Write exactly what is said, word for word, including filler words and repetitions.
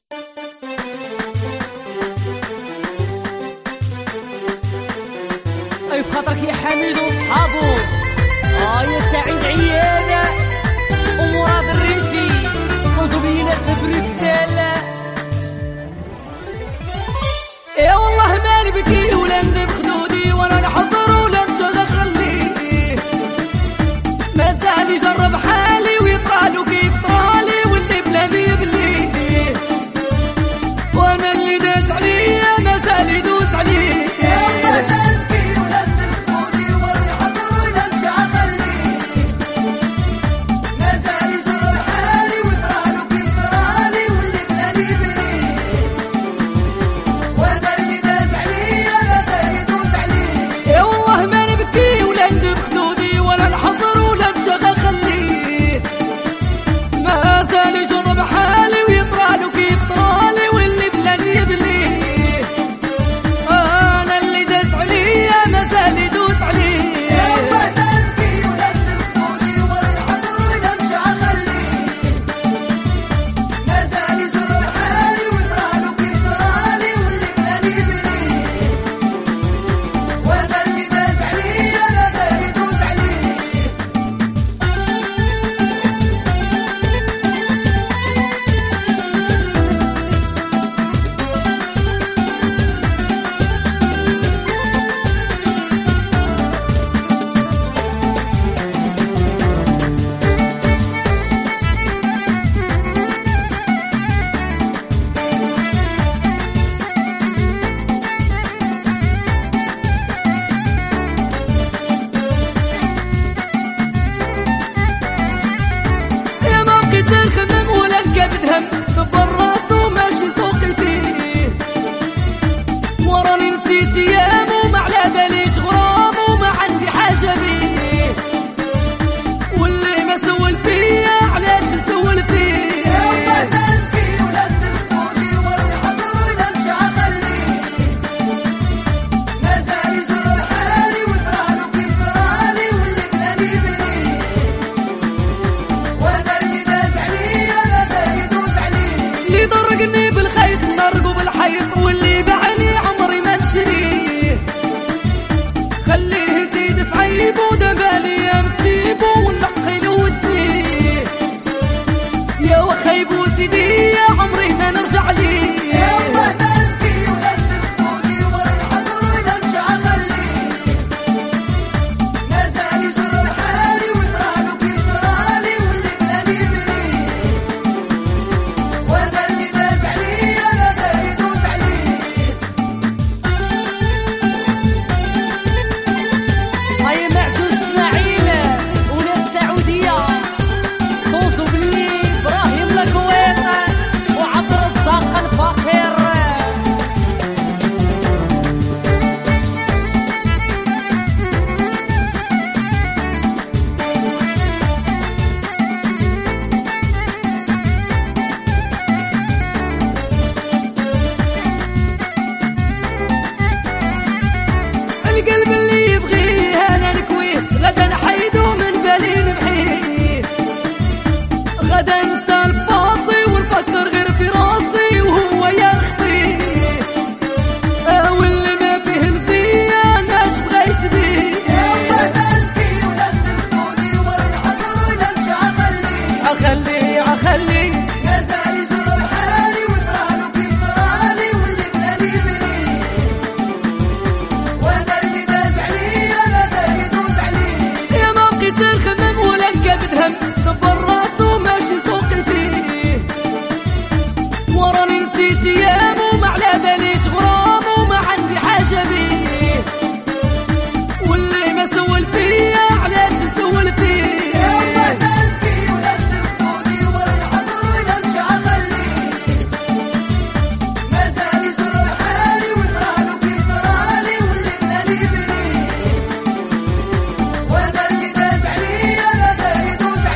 اي بخاطرك يا حميد وصحابو، اه يا سعيد عيانة ومراد الريفي صوتوبينا في بروكسل. يا والله ما نبكي ولا ندب خدودي وانا نحضر ولا نشغل خليه، مازال يجرب حالي ويطرالو كيف طرالي واللي بلادي بليه، وانا اللي داس عليا مازال يدوس عليه. الخمم ولا الكبد هم دبر راسو ماشي سوقي فيه، وراني نسيت ايام وما على باليش غرام وما عندي حاجه بيه، واللي ما سول فيا علاش نسول فيه. يا نبكي ولا تبكوني ورا الحضر ولا مشى اخليه، مازال يجرب حالي وطرالو كيف طرالي واللي بلاني بليه، وانا اللي ضرقني بالخيط نرقو بالحيط واللي باعني عمري ما نشريه، خليه يزيد في عيبو دبالي تجيبو ونقي له وديه، يا وخيب وسيدي يا عمري ما نرجع ليه. القلب اللي يبغيه انا نكويه، غدا نحيدو من بالي نمحيه، غدا ننسى الباصي ونفكر غير في راسي وهو يا خطيه، اه واللي ما فيه مزيان اش بغيت بيه. يا نبكي ولا تبكوني ورا الحضر ولا مشى اخليه، اخليه اخليه مازال يجرب حالي وطرالو كيف طرالي واللي بلاني بليه، وانا اللي داز عليا مازال يدوز عليه. يا ما بقيت الخمم ولا الكبد هم